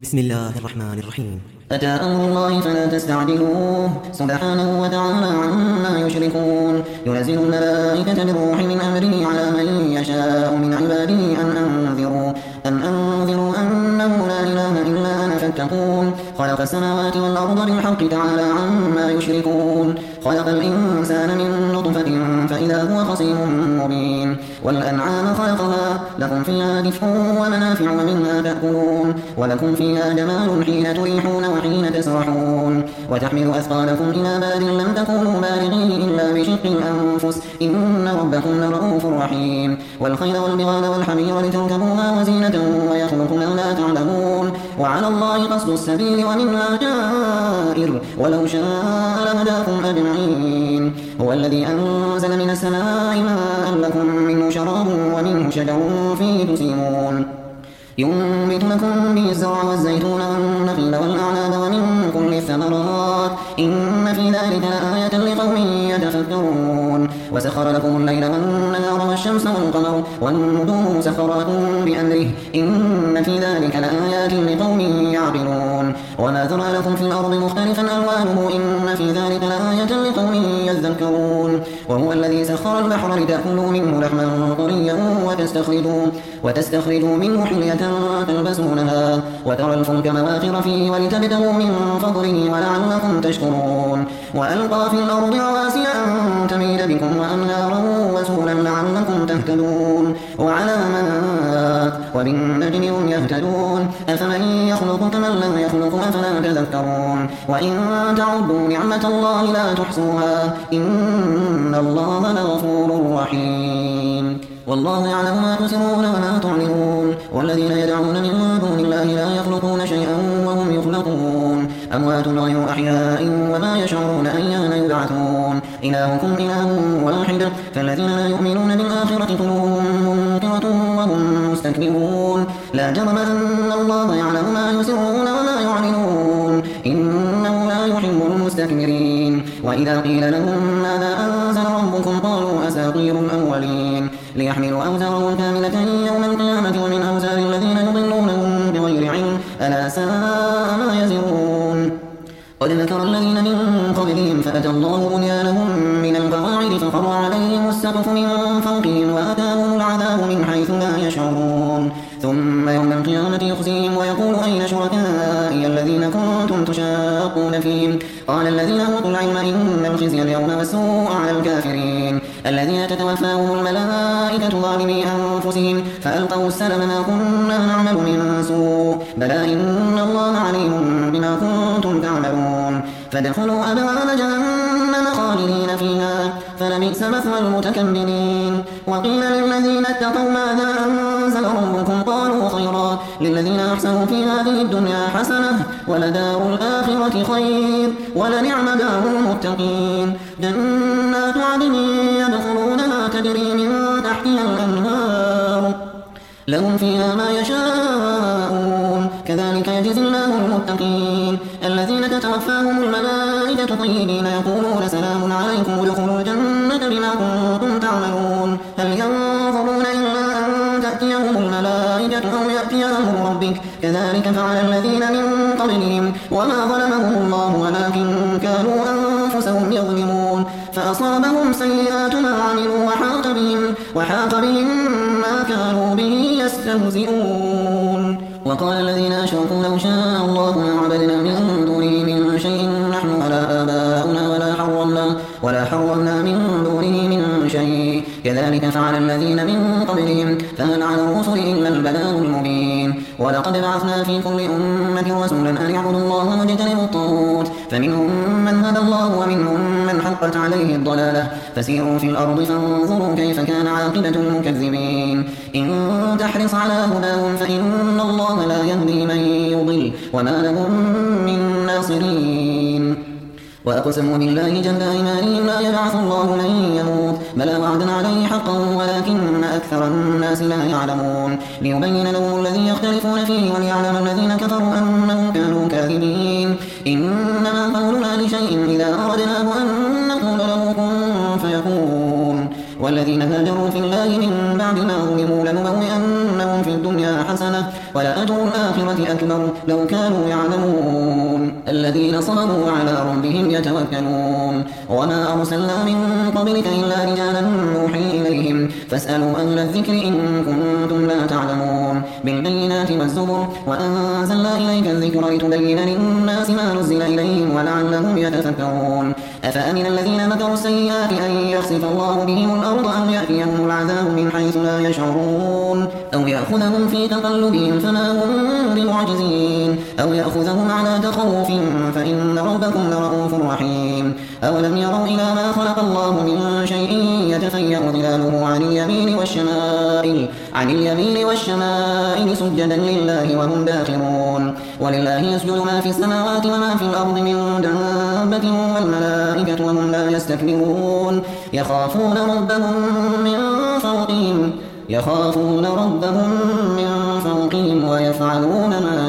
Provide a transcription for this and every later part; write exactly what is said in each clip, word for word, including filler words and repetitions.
بسم الله الرحمن الرحيم. أتى أمر الله فلا تستعجلوه سبحانه وتعالى عما يشركون. ينزل الملائكة بالروح من أمره على من يشاء من عباده أن أنذروا أن أنذروا أنه لا إله إلا أنا فاتقون. خلق السماوات والأرض بالحق تعالى عما يشركون. خلق الإنسان من نطفة فإذا هو خصيم مبين. والأنعام خلقها لكم فيها دفء ومنافع ومنها تأكلون ولكم فيها جمال حين تريحون وحين تسرحون. وتحمل أثقالكم إلى بلد لم تكونوا بالغيه إلا بشق الأنفس إن ربكم لرؤوف رحيم. والخيل والبغال والحمير لتركبوها وزينة ويخلق ما لا تعلمون. وعلى الله قصد السبيل ومنها جائر ولو شاء لهداكم أجمعين. هو الذي أنزل من السماء ماء لكم منه شراب ومنه شجر فيه تسيمون. ينبت لكم به الزرع والزيتون والنخيل والأعناب ومن كل الثمرات إن في ذلك لآية لقوم يتفكرون. وسخر لكم الليل والنهار والشمس والقمر والنجوم مسخرات بأمره إن في ذلك لآيات لقوم يعقلون. وما ذرأ لكم في الأرض مختلفا ألوانه إن في ذلك لآية لقوم يذكرون. وهو الذي سخر البحر لتأكلوا منه لحما طريا وتستخرجوا, وتستخرجوا منه حلية تلبسونها وترى الفلك مواخر فيه ولتبتغوا من فضله ولعلكم تشكرون. وألقى في الأرض رواسي أن تميد بكم وأنهارا وسبلا لعلكم تهتدون وعلامات وبالنجم هم يهتدون. أفمن يخلق كمن لا يخلق أفلا تذكرون. وإن تعدوا نعمة الله لا تحصوها إن الله لغفور رحيم. والله يعلم ما تسرون وما تعلنون. والذين يدعون من دون الله لا يخلقون شيئا وهم يخلقون أموات غير أحياء وما يشعرون أيان يبعثون. إلهكم إله واحد فالذين لا يؤمنون بالآخرة قلوبهم منكرة وهم مستكبرون. لا جرم أن الله يعلم ما يسرون وما يعلنون إنه لا يحب المستكبرين. وإذا قيل لهم ماذا أنزل ربكم قالوا أساطير الأولين ليحملوا أوزارهم كاملة يوم القيامة ومن أوزار الذين يضلونهم بغير علم ألا ساء ما يزرون. قد مكر الذين من قبلهم فأتى الله بنيانهم من القواعد فخر عليهم السقف من فوقهم وأتاهم العذاب من حيث لا يشعرون. ثم يوم القيامة يخزيهم ويقول أين شركائي الذين كنتم تشاقون فيهم قال الذين أوتوا العلم إن الخزي اليوم والسوء على الكافرين الذين تتوفاهم الملائكة ظالمي أنفسهم فألقوا السلم ما كنا نعمل من سوء بلى إن الله عليم بما كنتم تعملون. فادخلوا أبواب جهنم خالدين فيها فلبئس مثوى المتكبرين. وقيل للذين اتقوا ماذا أنزل ربكم قالوا خيرا للذين أحسنوا في هذه الدنيا حسنة ولدار الآخرة خير ولنعم دار المتقين. جنات عدن يدخلونها تجري من تحتها الأنهار لهم فيها ما يشاءون كذلك يجزي الله المتقين. الذين تتوفاهم الملائكة طيبين يقولون سلام عليكم ادخلوا الجنة بما كنتم تعملون. هل ينظرون إلا أن تأتيهم الملائكة أو يأتي أمر ربك كذلك فعل الذين من قبلهم وما ظلمهم الله ولكن كانوا أنفسهم يظلمون. فأصابهم سيئات ما عملوا وحاق بهم, وحاق بهم ما كانوا به يستهزئون. وقال الذين أشركوا لو شاء الله ما عبدنا من دونه من شيء نحن ولا آباؤنا ولا حرمنا, ولا حرمنا من دونه من شيء كذلك فعل الذين من قبلهم فهل على الرسل إلا البلاغ المبين. ولقد بعثنا في كل أمة رسولا أن يعبدوا الله واجتنبوا الطاغوت فمنهم من هدى الله ومنهم من حقت عليه الضلالة فسيروا في الأرض فانظروا كيف كان عاقبة المكذبين. إن تحرص على هداهم فإن الله لا يهدي من يضل وما لهم من ناصرين. وأقسموا بالله جل أيمانهم لا يبعث الله من يموت بلى وعدا عليه حقا ولكن أكثر الناس لا يعلمون. ليبين لهم الذي يختلفون فيه وليعلم الذين كفروا أنهم كانوا كاذبين. إنما قولنا لشيء إذا أردناه أن نقول له كن فيكون. والذين هاجروا في الله من بعد ما ظلموا لنبوئنهم في الدنيا حسنة ولأجر الآخرة أكبر لو كانوا يعلمون الذين صبروا وعلى ربهم يتوكلون وما أرسلنا من قبلك إلا رجالا نوحي إليهم فاسألوا أهل الذكر إن كنتم لا تعلمون بالبينات والزبر وأنزلنا إليك الذكر لتبين للناس ما نزل إليهم ولعلهم يتفكرون أفأمن الذين مكروا السيئات أن يخسف الله بهم الأرض أو يأتيهم العذاب من حيث لا يشعرون أو يأخذهم في تقلبهم فما هم بمعجزين أو يأخذهم على تخوف فإن ربكم لرؤوف رحيم أولم يروا إلى ما خلق الله من شيء يتفيأ ظلاله عن اليمين والشمائل عن اليمين والشمائل سجدا لله وهم داخرون ولله يسجد ما في السماوات وما في الأرض من دابة والملائكة وهم لا يستكبرون يخافون ربهم من فوقهم يخافون ربهم من فوقهم ويفعلون ما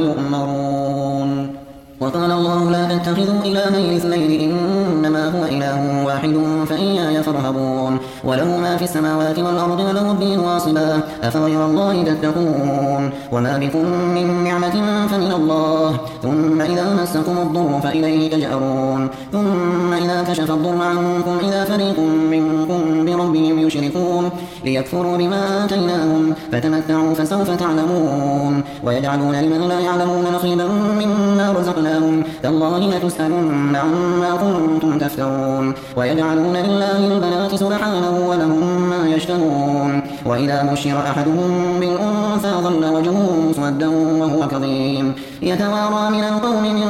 يؤمرون وقال الله لا تتخذوا إلهين اثنين إنما هو إله واحد فإياي فارهبون وله ما في السماوات والأرض وله الدين واصبا أفغير الله تتقون وما بكم من نعمة فمن الله ثم إذا مسكم الضر فإليه تجأرون ثم إذا كشف الضر عنكم إذا فريق منكم بربهم يشركون ليكفروا بما آتيناهم فتمتعوا فسوف تعلمون ويجعلون لمن لا يعلمون نصيبا مما رزقناهم تالله لتسألن عما كنتم تفترون ويجعلون لله البنات سبحانه ولهم ما يشتهون وإذا بشر أحدهم بالأنثى ظل وجهه مسودا وهو كظيم يتوارى من القوم من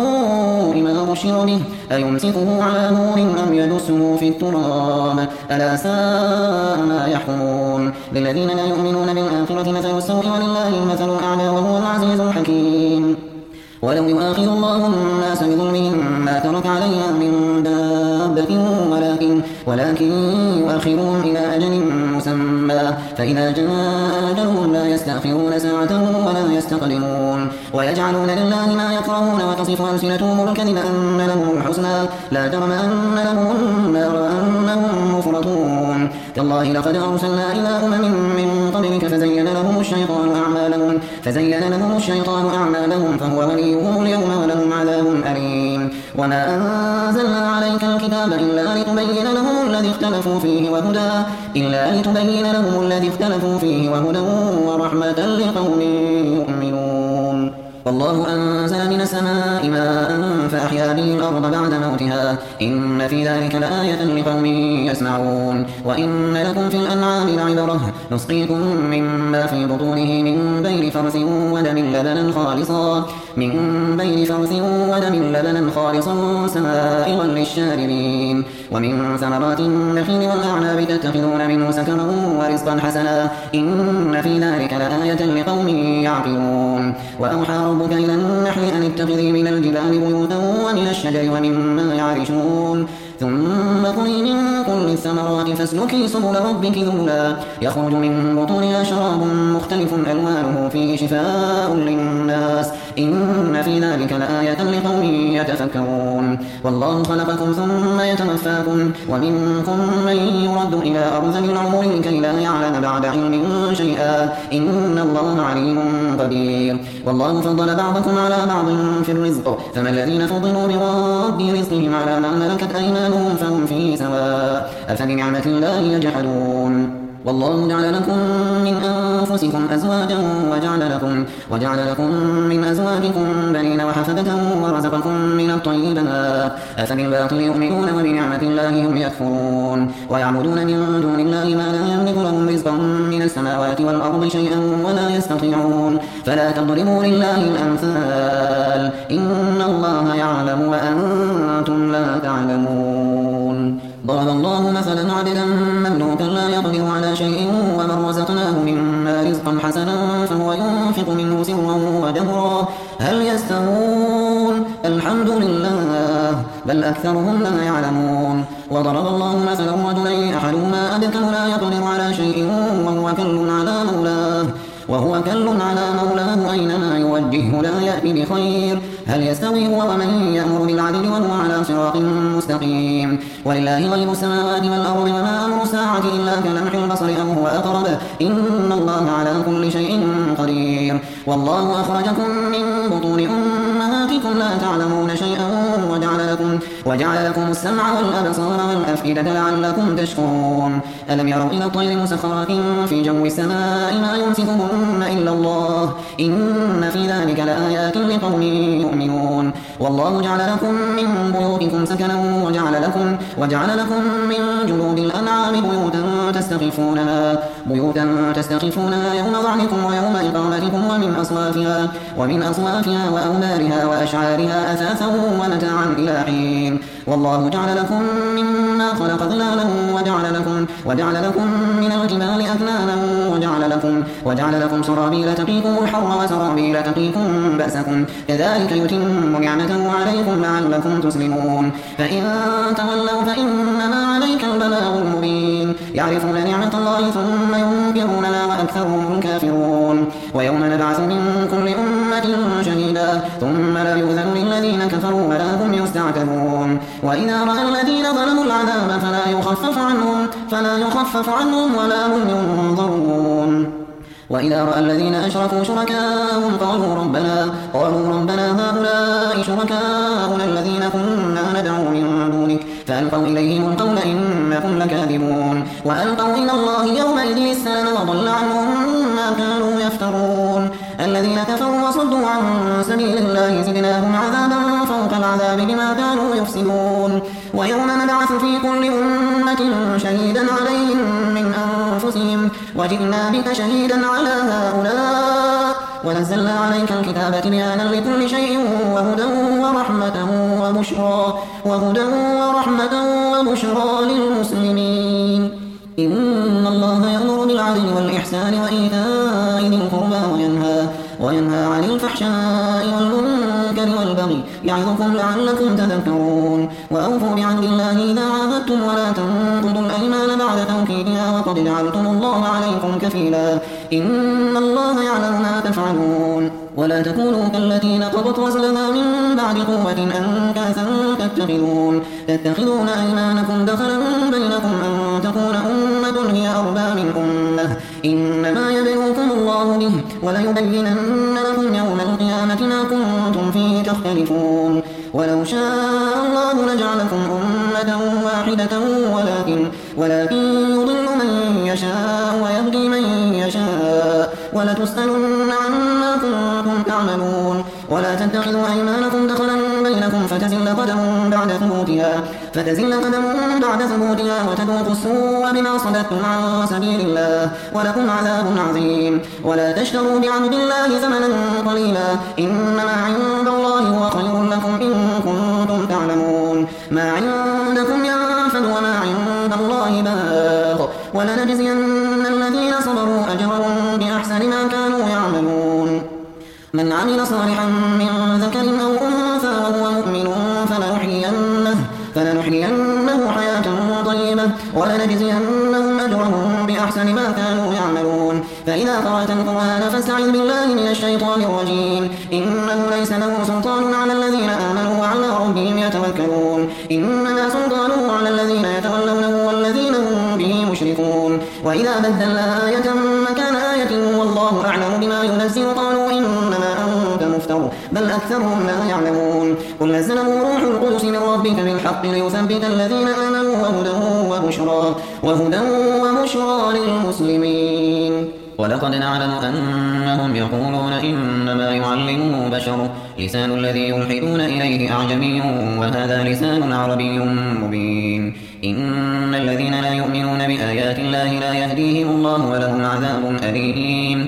سوء ما بشر به أيمسكه على نور أم يدسه في التراب ألا ساء ما يحكمون للذين لا يؤمنون بالآخرة مثل السوء ولله المثل الأعلى وهو العزيز الحكيم ولو يؤاخذ الله الناس بظلمهم ما ترك عليها من دابة ولكن, ولكن يؤخرهم إلى أجل مسمى فإذا جاء أجلهم لا يستأخرون ساعة ولا يستقدمون ويجعلون لله ما يكرهون وتصف ألسنتهم الكذب أن لهم الحسنى لا جرم أن لهم النار وأنهم مفرطون تالله لقد أرسلنا إلى أمم من قبلك فزين لهم الشيطان أعمالهم فزين لهم الشيطان أعمالهم فهو وليهم اليوم ولهم عذاب أليم وما أنزلنا عليك الكتاب إلا لتبين لهم الذي اختلفوا فيه وهدى إلا لتبين لهم الذي اختلفوا فيه وهدى ورحمة لقوم يؤمنون والله أنزل من السماء ماء فأحيا به الأرض بعد موتها إن في ذلك لآية لقوم يسمعون وإن لكم في الأنعام لعبرة نسقيكم مما في بطونه من بين فرث ودم لبنا خالصا من بين فرث ودم لبنا خالصا سائغا للشاربين ومن ثمرات النخيل والأعناب تتخذون منه سكرا ورزقا حسنا إن في ذلك لآية لقوم يعقلون وأوحى ربك إلى النحل أن اتخذي من الجبال بيوتا ومن الشجر ومما يعرشون ثم كلي من كل الثمرات فاسلكي سبل ربك ذللا يخرج من بطونها شراب مختلف ألوانه فيه شفاء للناس إن في ذلك لآية لقوم يتفكرون والله خلقكم ثم يتوفاكم ومنكم من يرد إلى أرذل العمر كي لا يعلم بعد علم شيئا إن الله عليم قدير والله فضل بعضكم على بعض في الرزق فما الذين فضلوا برد رزقهم على ما ملكت أيمانهم فهم فيه سواء أفبنعمة الله يجحدون والله جعل لكم من أنفسكم أزواجا وجعل لكم, وجعل لكم من أزواجكم بنين وحفدة ورزقكم من الطيبات أفبالباطل يؤمنون وبنعمة الله هم يكفرون ويعبدون من دون الله ما لا يملك لهم رزقا من السماوات والأرض شيئا ولا يستطيعون فلا تضربوا لله الأمثال إن الله يعلم وأنتم لا تعلمون ضرب الله مثلا عبدا مملوكا لا يقدر على شيء ومن رزقناه مما رزقا حسنا فهو ينفق منه سرا وجهرا هل يستوون الحمد لله بل أكثرهم لا يعلمون وضرب الله مثلا رجلين أحدهما أبكم لا يقدر على شيء وهو كل على مولاه وهو كل على مولاه أينما يوجه بالهدى يأتي بخير هل يستوي هو ومن يأمر بالعدل وهو على صراط مستقيم ولله غيب السماوات والأرض وما أمر الساعة إلا كلمح البصر أو هو أقرب إن الله على كل شيء قدير والله أخرجكم من بطون أمهاتكم لا تعلمون شيئا وجعل لكم, وجعل لكم السمع والأبصار والأفئدة لعلكم تشكرون ألم يروا إلى الطير مسخرات في جو السماء ما يمسكهن إلا الله إن في ذلك لآيات لقوم يؤمنون والله جعل لكم من بيوتكم سكنا وجعل لكم, وجعل لكم من جلود الأنعام بيوتا تستخفونها, بيوتا تستخفونها يوم ظعنكم ويوم إقامتكم ومن أصوافها, ومن أصوافها وأوبارها وأشعارها أثاثا ومتاعا إلى حين والله جعل لكم مما خلق ظلالا وجعل لكم, وجعل لكم من الجبال أكنانا وجعل لكم, وجعل لكم سرابيل تقيكم الحر وسرابيل تقيكم بأسكم كذلك يتم نعمته عليكم لعلكم تسلمون فإن تولوا فإنما عليك البلاغ المبين يعرفون نعمة الله ثم ينكرونها وأكثرهم الكافرون ويوم نبعث من كل أمة شهيدا ثم لا يؤذن للذين كفروا ولا هم يستعتبون وإذا رأى الذين ظلموا العذاب فلا يخفف عنهم, فلا يخفف عنهم ولا هم ينظرون وإذا رأى الذين أشركوا شركاءهم قالوا ربنا, قالوا ربنا هؤلاء شركاؤنا الذين كنا ندعو من دونك فألقوا إليهم القول إنكم لكاذبون وألقوا إلى الله يومئذ السلام وضل عنهم ما كانوا يفترون الذين كفروا وصدوا عن سبيل الله زدناهم عذابا فوق العذاب بما كانوا يفسدون ويوم نبعث في كل أمة شهيدا عليهم من أنفسهم وجئنا بك شهيدا على هؤلاء ونزلنا عليك الكتاب تبيانا لكل شيء وهدى ورحمة وبشرى, وهدى ورحمة وبشرى للمسلمين إن الله يأمر بالعدل والإحسان وإيتاء ذي القربى وينهى, وينهى عن الفحشاء والمنكر والبغي يعظكم لعلكم تذكرون وأوفوا بعهد الله إذا عاهدتم ولا تنقضوا الأيمان بعد توكيدها وقد جعلتم الله عليكم كفيلا إن الله يعلم ما تفعلون ولا تكونوا كالتي نقضت غزلها من بعد قوة أنكاثا تتخذون, تتخذون أيمانكم دخلا بينكم أن تكون أمة هي أربى من أمة إنما يبلوكم الله به وليبينن لكم يوم القيامة ما كنتم فيه تختلفون ولو شاء الله لجعلكم أمة واحدة ولكن, ولكن يضل من يشاء ويهدي من يشاء ولتسألن عما كنتم تعملون ولا تتخذوا أيمانكم دخلا بينكم فتزل قدم بعد ثبوتها, فتزل قدم بعد ثبوتها وتذوقوا السوء بما صددتم عن سبيل الله ولكم عذاب عظيم ولا تشتروا بعهد الله ثمنا قليلا إنما عند الله هو خير لكم إن كنتم تعلمون ما عندكم ينفد وما عند الله باق ولنجزين الذين صبروا أجرهم بأحسن ما كانوا يعملون من عمل صالحا من ذكر أو أنثى وهو مؤمن فلنحيينه, فلنحيينه حياة طيبة ولنجزينهم أجرهم بأحسن ما كانوا يعملون فإذا قرأت القرآن فاستعذ بالله من الشيطان الرجيم إنه ليس له سلطان على الذين آمنوا وعلى ربهم يتوكلون إنما سلطانه على الذين يتولونه والذين هم به مشركون وإذا بدلنا آية مكان آية والله أعلم بما ينزل قالوا إنما أنت مفتر بل أكثرهم لا يعلمون قل نزله روح القدس من ربك بالحق ليثبت الذين آمنوا وهدى وبشرى, وهدى وبشرى للمسلمين ولقد نعلم أنهم يقولون إنما يعلمه بشر لسان الذي يلحدون إليه أعجمي وهذا لسان عربي مبين إن الذين لا يؤمنون بآيات الله لا يهديهم الله ولهم عذاب أليم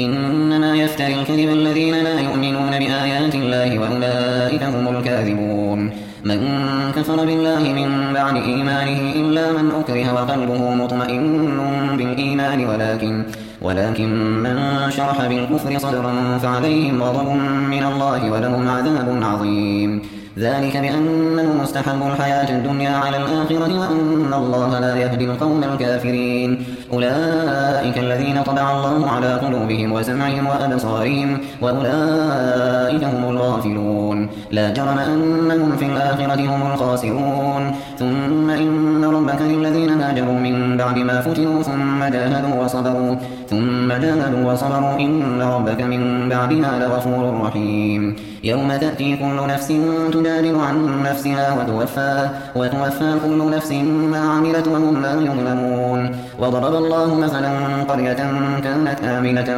إنما يفتري الكذب الذين لا يؤمنون بآيات الله وأولئك هم الكاذبون من كفر بالله من بعد إيمانه إلا من أكره وقلبه مطمئن بالإيمان ولكن ولكن من شرح بالكفر صدرا فعليهم غضب من الله ولهم عذاب عظيم ذلك بأنه مستحب الحياة الدنيا على الآخرة وأن الله لا يهدي القوم الكافرين أولئك الذين طبع الله على قلوبهم وسمعهم وأبصارهم وأولئك هم الغافلون لا جرم أنهم في الآخرة هم الخاسرون ثم إن ربك للذين هاجروا من بعد ما فتنوا ثم جاهدوا وصبروا ثم جاهدوا وصبروا إن ربك من بعدها لغفور رحيم يوم تأتي كل نفس تجادل عن نفسها وتوفى, وتوفى كل نفس ما عملت وهم لا يظلمون وضرب الله مثلا قرية كانت آمنة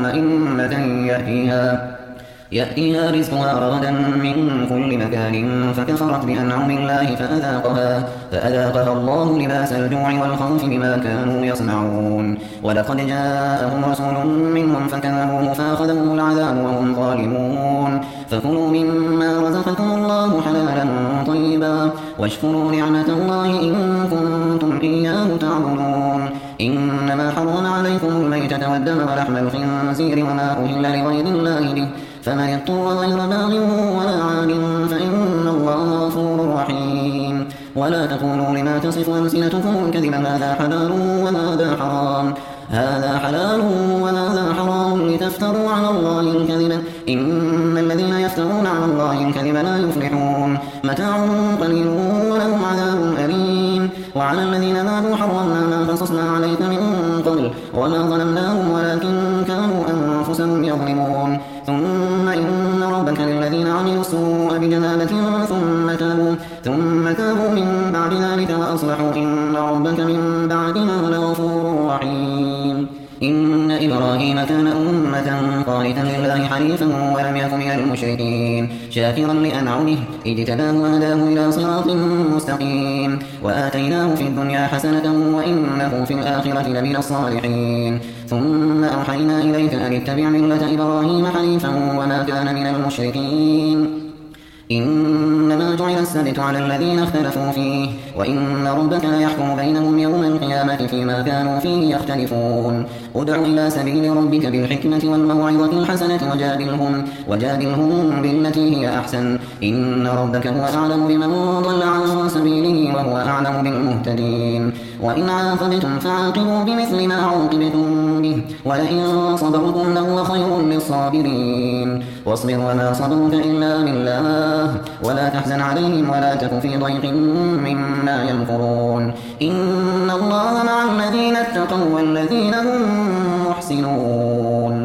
مطمئنة يأتيها يأتيها رزقها رغدا من كل مكان فكفرت بأنعم الله فأذاقها, فأذاقها الله لباس الجوع والخوف بما كانوا يصنعون ولقد جاءهم رسول منهم فكذبوه فأخذهم العذاب وهم ظالمون فكلوا مما رزقكم الله حلالا طيبا واشكروا نعمة الله إن كنتم إياه تعبدون إنما حرم عليكم الميتة والدم ولحم الخنزير وما أهل لغير الله به فمن اضطر غير باغ ولا عاد فإن الله غفور رحيم ولا تقولوا لما تصف ألسنتكم الكذب هذا حلال وهذا حرام هذا حلال وهذا حرام لتفتروا على الله الكذب إن الذين يفترون على الله الكذب لا يفلحون متاع قليل ولهم عذاب أليم وعلى الذين هادوا حرمنا ما قصصنا عليك من قبل وما ظلمناهم ولكن كانوا أنفسهم يظلمون ثم إن ربك للذين عملوا السوء بجهالة ثم تابوا ثم تابوا من بعد ذلك وأصلحوا إن ربك من بعدها لغفور رحيم إن إبراهيم كان أمة قانتا لله حنيفا ولم يكن من المشركين شاكرا لأنعمه اجتباه وهداه إلى صراط مستقيم وآتيناه في الدنيا حسنة وإنه في الآخرة لمن الصالحين ثم أوحينا إليك أن اتبع ملة إبراهيم حنيفا وما كان من المشركين إنما جعل السبت على الذين اختلفوا فيه وإن ربك ليحكم بينهم يوم القيامة فيما كانوا فيه يختلفون ادع إلى سبيل ربك بالحكمة والموعظة الحسنة وجادلهم, وجادلهم بالتي هي أحسن إن ربك هو أعلم بمن ضل عن سبيله وهو أعلم بالمهتدين وإن عاقبتم فعاقبوا بمثل ما عوقبتم به ولئن صبرتم لهو خير للصابرين واصبر وما صبرك إلا بالله ولا تحزن عليهم ولا تك في ضيق مما يمكرون إن الله مع الذين اتقوا والذين هم محسنون